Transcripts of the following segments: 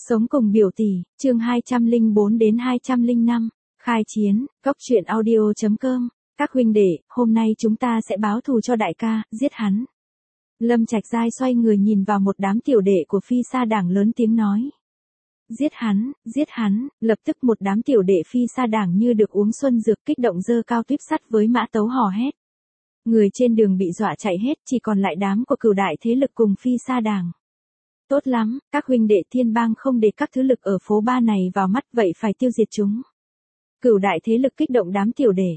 Sống cùng biểu tỷ, chương 204 đến 205, khai chiến, goctruyện audio.com, các huynh đệ, hôm nay chúng ta sẽ báo thù cho đại ca, giết hắn. Lâm Trạch Giai xoay người nhìn vào một đám tiểu đệ của Phi Sa Đảng lớn tiếng nói. Giết hắn, lập tức một đám tiểu đệ Phi Sa Đảng như được uống xuân dược kích động giơ cao tuyếp sắt với mã tấu hò hét. Người trên đường bị dọa chạy hết, chỉ còn lại đám của cửu đại thế lực cùng Phi Sa Đảng. Tốt lắm, các huynh đệ Thiên Bang không để các thứ lực ở phố ba này vào mắt, vậy phải tiêu diệt chúng. Cửu đại thế lực kích động đám tiểu đệ.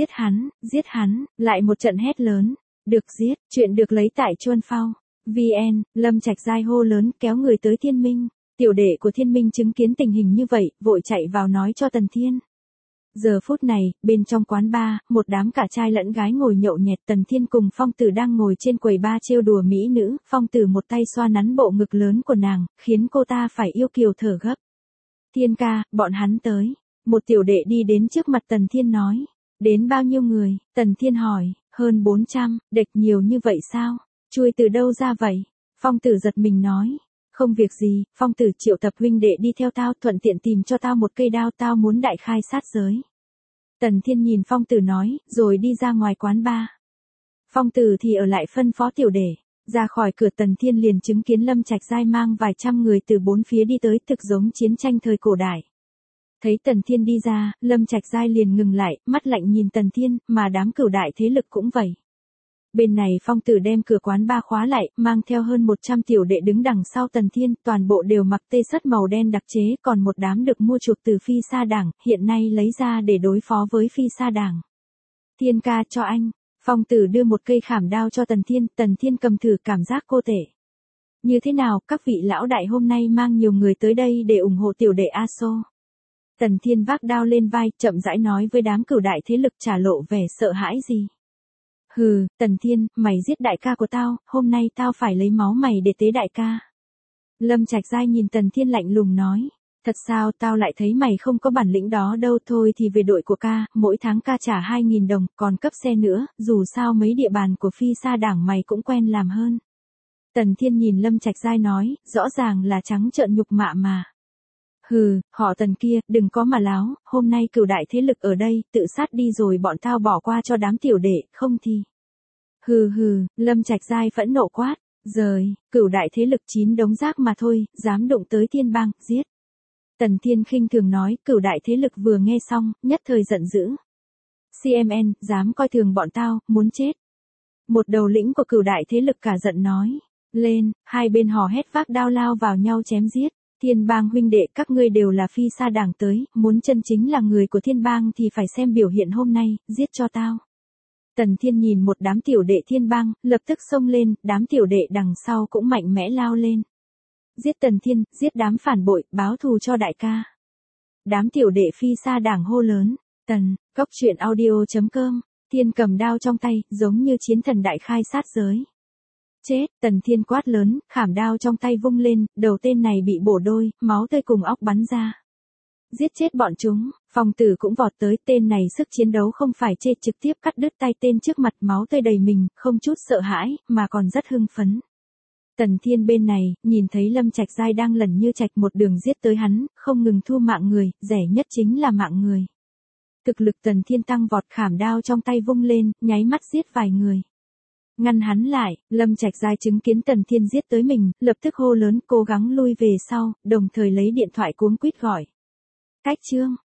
Giết hắn, lại một trận hét lớn. Được giết, chuyện được lấy tại Chuân Phao. VN, Lâm Trạch Giai hô lớn kéo người tới Thiên Minh. Tiểu đệ của Thiên Minh chứng kiến tình hình như vậy, vội chạy vào nói cho Tần Thiên. Giờ phút này, bên trong quán bar, một đám cả trai lẫn gái ngồi nhậu nhẹt. Tần Thiên cùng Phong Tử đang ngồi trên quầy bar trêu đùa mỹ nữ. Phong Tử một tay xoa nắn bộ ngực lớn của nàng, khiến cô ta phải yêu kiều thở gấp. Thiên ca, bọn hắn tới. Một tiểu đệ đi đến trước mặt Tần Thiên nói. Đến bao nhiêu người? Tần Thiên hỏi. Hơn 400, địch nhiều như vậy sao? Chui từ đâu ra vậy? Phong Tử giật mình nói. Không việc gì, Phong Tử triệu tập huynh đệ đi theo tao, thuận tiện tìm cho tao một cây đao, tao muốn đại khai sát giới. Tần Thiên nhìn Phong Tử nói, rồi đi ra ngoài quán bar. Phong Tử thì ở lại phân phó tiểu đệ. Ra khỏi cửa Tần Thiên liền chứng kiến Lâm Trạch Giai mang vài trăm người từ bốn phía đi tới, thực giống chiến tranh thời cổ đại. Thấy Tần Thiên đi ra, Lâm Trạch Giai liền ngừng lại, mắt lạnh nhìn Tần Thiên, mà đám cửu đại thế lực cũng vậy. Bên này Phong Tử đem cửa quán bar khóa lại, mang theo hơn 100 tiểu đệ đứng đằng sau Tần Thiên, toàn bộ đều mặc tê sắt màu đen đặc chế, còn một đám được mua chuộc từ Phi Sa Đảng, hiện nay lấy ra để đối phó với Phi Sa Đảng. Thiên ca cho anh. Phong Tử đưa một cây khảm đao cho Tần Thiên cầm thử, cảm giác cô tệ. Như thế nào, các vị lão đại hôm nay mang nhiều người tới đây để ủng hộ tiểu đệ A-xô. Tần Thiên vác đao lên vai, chậm rãi nói với đám cửu đại thế lực, trả lộ vẻ sợ hãi gì. Hừ, Tần Thiên, mày giết đại ca của tao, hôm nay tao phải lấy máu mày để tế đại ca. Lâm Trạch Giai nhìn Tần Thiên lạnh lùng nói. Thật sao, tao lại thấy mày không có bản lĩnh đó đâu, thôi thì về đội của ca, mỗi tháng ca trả 2.000 đồng, còn cấp xe nữa, dù sao mấy địa bàn của Phi Sa Đảng mày cũng quen làm hơn. Tần Thiên nhìn Lâm Trạch Giai nói, rõ ràng là trắng trợn nhục mạ mà. Hừ, họ Tần kia, đừng có mà láo, hôm nay cửu đại thế lực ở đây, tự sát đi rồi bọn tao bỏ qua cho đám tiểu đệ, không thì. Hừ, Lâm Trạch Giai phẫn nộ quát, giời, cửu đại thế lực 9 đống rác mà thôi, dám đụng tới Thiên Bang, giết. Tần Thiên khinh thường nói, cửu đại thế lực vừa nghe xong, nhất thời giận dữ. CMN, dám coi thường bọn tao, muốn chết. Một đầu lĩnh của cửu đại thế lực cả giận nói, lên, hai bên hò hét vác đao lao vào nhau chém giết. Thiên Bang huynh đệ, các ngươi đều là Phi Sa Đảng tới, muốn chân chính là người của Thiên Bang thì phải xem biểu hiện hôm nay, giết cho tao. Tần Thiên nhìn một đám tiểu đệ Thiên Bang, lập tức xông lên, đám tiểu đệ đằng sau cũng mạnh mẽ lao lên. Giết Tần Thiên, giết đám phản bội, báo thù cho đại ca. Đám tiểu đệ Phi Sa Đảng hô lớn, goctruyện audio.com, Thiên cầm đao trong tay, giống như chiến thần đại khai sát giới. Chết, Tần Thiên quát lớn, khảm đao trong tay vung lên, đầu tên này bị bổ đôi, máu tươi cùng óc bắn ra. Giết chết bọn chúng, Phong Tử cũng vọt tới, tên này sức chiến đấu không phải chê, trực tiếp cắt đứt tay tên trước mặt, máu tươi đầy mình, không chút sợ hãi, mà còn rất hưng phấn. Tần Thiên bên này, nhìn thấy Lâm Trạch Giai đang lẩn như trạch một đường giết tới hắn, không ngừng thu mạng người, rẻ nhất chính là mạng người. Thực lực Tần Thiên tăng vọt, khảm đao trong tay vung lên, nháy mắt giết vài người. Ngăn hắn lại, Lâm Trạch Giai chứng kiến Tần Thiên giết tới mình, lập tức hô lớn, cố gắng lui về sau, đồng thời lấy điện thoại cuống quýt gọi. Cách chương.